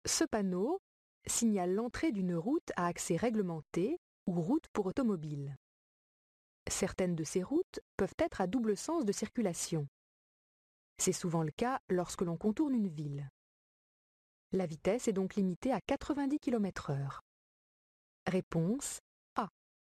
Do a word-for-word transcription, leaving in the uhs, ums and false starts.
Ce panneau signale l'entrée d'une route à accès réglementé ou route pour automobiles. Certaines de ces routes peuvent être à double sens de circulation. C'est souvent le cas lorsque l'on contourne une ville. La vitesse est donc limitée à quatre-vingt-dix kilomètres heure. Réponse: